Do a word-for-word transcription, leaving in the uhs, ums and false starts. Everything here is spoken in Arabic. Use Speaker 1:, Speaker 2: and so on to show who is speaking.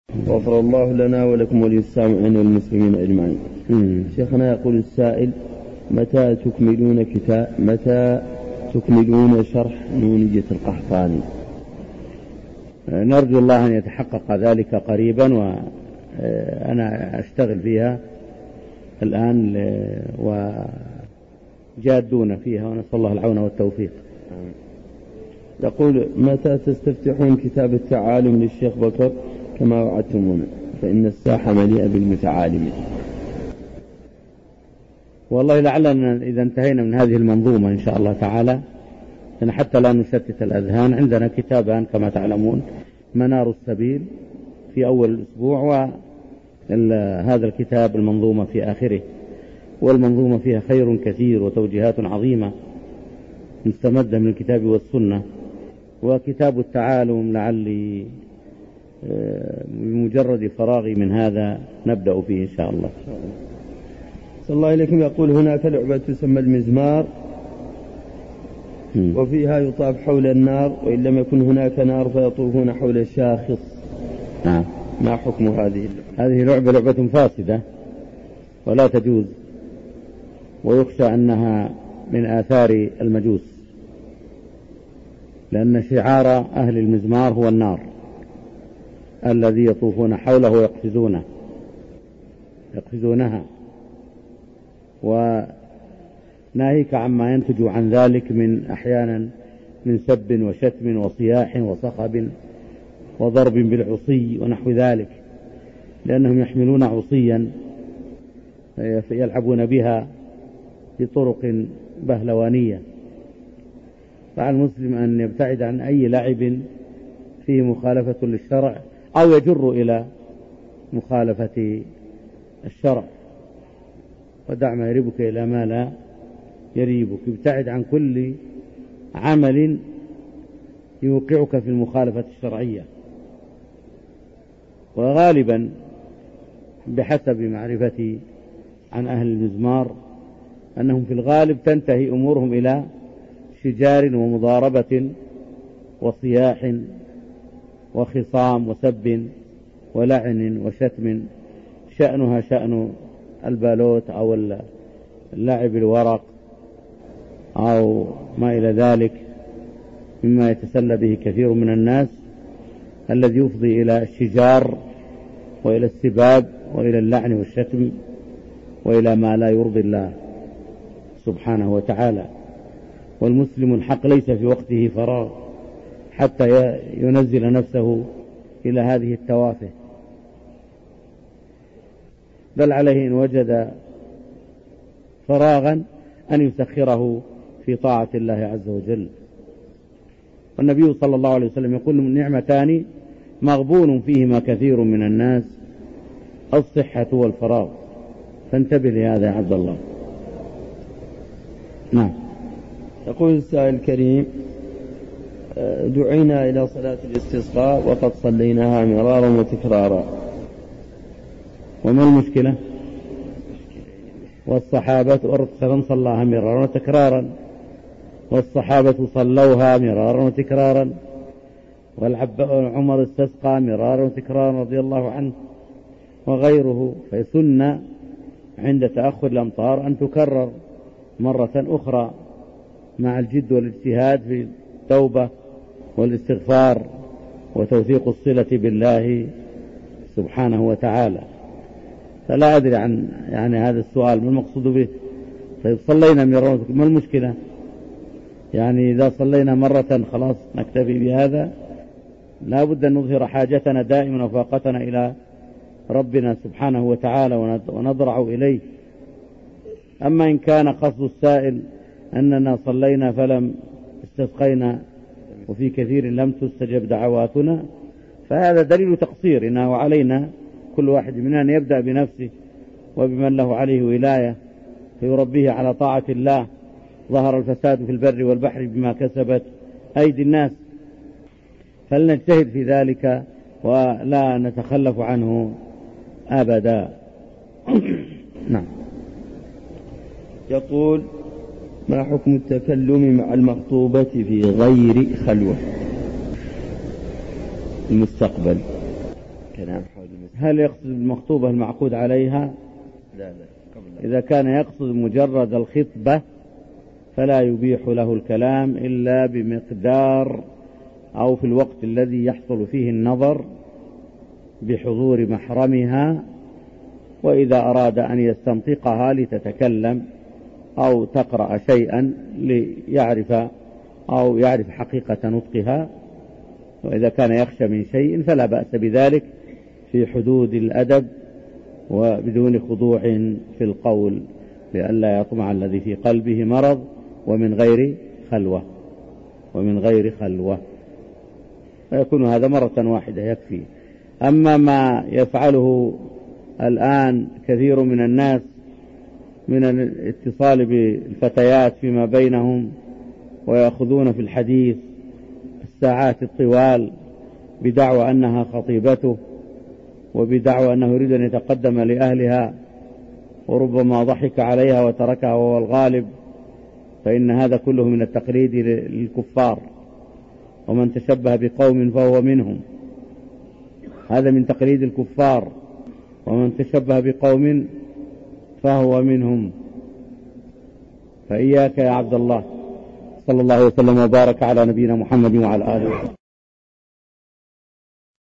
Speaker 1: غفر الله لنا ولكم وللسامعين والمسلمين أجمعين. شيخنا يقول السائل: متى تكملون كتاب متى تكملون شرح نونية القحطاني؟
Speaker 2: نرجو الله أن يتحقق ذلك قريبا، وأنا أشتغل فيها الآن وجادون فيها، ونسأل الله العون والتوفيق.
Speaker 1: يقول: متى تستفتحون كتاب التعالم للشيخ بكر كما وعدتمونا، فإن الساحة مليئة بالمتعالمين؟
Speaker 2: والله لعلنا إذا انتهينا من هذه المنظومة إن شاء الله تعالى، لأن حتى لا نشتت الأذهان عندنا كتابان كما تعلمون: منار السبيل في أول الأسبوع، وهذا الكتاب المنظومة في آخره، والمنظومة فيها خير كثير وتوجيهات عظيمة مستمدة من الكتاب والسنة. وكتاب التعالم لعلي بمجرد فراغي من هذا نبدأ فيه إن شاء الله.
Speaker 1: صلى الله عليكم. يقول: هناك لعبة تسمى المزمار م. وفيها يطاف حول النار، وإن لم يكن هناك نار فيطوفون حول شاخص.
Speaker 2: نعم.
Speaker 1: ما حكم هذه اللعبة؟
Speaker 2: هذه لعبة لعبة فاسدة ولا تجوز، ويخشى أنها من آثار المجوس، لأن شعار أهل المزمار هو النار الذي يطوفون حوله ويقفزونه يقفزونها، وناهيك عما ينتج عن ذلك من أحيانا من سب وشتم وصياح وصخب وضرب بالعصي ونحو ذلك، لأنهم يحملون عصيا يلعبون بها بطرق بهلوانية. فعلى المسلم أن يبتعد عن أي لعب فيه مخالفة للشرع أو يجر إلى مخالفة الشرع، ودع ما يريبك إلى ما لا يريبك. ابتعد عن كل عمل يوقعك في المخالفة الشرعية. وغالبا بحسب معرفتي عن أهل المزمار أنهم في الغالب تنتهي أمورهم إلى شجار ومضاربة وصياح وخصام وسب ولعن وشتم، شأنها شأن البالوت أو اللعب الورق أو ما إلى ذلك مما يتسلى به كثير من الناس، الذي يفضي إلى الشجار وإلى السباب وإلى اللعن والشتم وإلى ما لا يرضي الله سبحانه وتعالى. والمسلم الحق ليس في وقته فراغ حتى ينزل نفسه إلى هذه التوافه، بل عليه إن وجد فراغا أن يسخره في طاعة الله عز وجل. والنبي صلى الله عليه وسلم يقول: نعمتان مغبون فيهما كثير من الناس، الصحة والفراغ، فانتبه لهذا يا عبد الله. نعم.
Speaker 1: يقول السائل الكريم: دعينا إلى صلاة الاستسقاء وقد صليناها مرارا وتكرارا،
Speaker 2: وما المشكلة؟ والصحابة والرسول صلاها مرارا وتكرارا، والصحابة صلوها مرارا وتكرارا، والعمر استسقى مرارا وتكرارا رضي الله عنه وغيره. فسنة عند تأخر الأمطار أن تكرر مرة أخرى مع الجد والاجتهاد في التوبة والاستغفار وتوثيق الصلة بالله سبحانه وتعالى. فلا أدري عن يعني هذا السؤال ما المقصود به. طيب صلينا مرة، ما المشكلة؟ يعني إذا صلينا مرة خلاص نكتفي بهذا؟ لا بد أن نظهر حاجتنا دائما وفاقتنا إلى ربنا سبحانه وتعالى ونضرع إليه. أما إن كان قصد السائل أننا صلينا فلم استسقينا وفي كثير لم تستجب دعواتنا، فهذا دليل تقصيرنا، وعلينا كل واحد منا أن يبدأ بنفسه وبمن له عليه ولاية فيربيه على طاعة الله. ظهر الفساد في البر والبحر بما كسبت أيدي الناس، فلنجتهد في ذلك ولا نتخلف عنه أبدا. نعم.
Speaker 1: يقول: ما حكم التكلم مع المخطوبة في غير خلوة المستقبل الكلام حول المسألة.
Speaker 2: هل يقصد المخطوبة المعقود عليها؟
Speaker 1: لا لا قبل.
Speaker 2: إذا كان يقصد مجرد الخطبة فلا يبيح له الكلام إلا بمقدار أو في الوقت الذي يحصل فيه النظر بحضور محرمها، وإذا أراد أن يستنطقها لتتكلم أو تقرأ شيئا ليعرف أو يعرف حقيقة نطقها، وإذا كان يخشى من شيء فلا بأس بذلك في حدود الأدب وبدون خضوع في القول، لئلا يطمع الذي في قلبه مرض، ومن غير خلوة ومن غير خلوة فيكون هذا مرة واحدة يكفي. أما ما يفعله الآن كثير من الناس من الاتصال بالفتيات فيما بينهم ويأخذون في الحديث الساعات الطوال بدعوى أنها خطيبته وبدعوى أنه يريد أن يتقدم لأهلها، وربما ضحك عليها وتركها وهو الغالب، فإن هذا كله من التقليد للكفار، ومن تشبه بقوم فهو منهم، هذا من تقليد الكفار، ومن تشبه بقوم فهو منهم. فإياك يا عبد الله. صلى الله وسلم وبارك على نبينا محمد وعلى آله وسلم.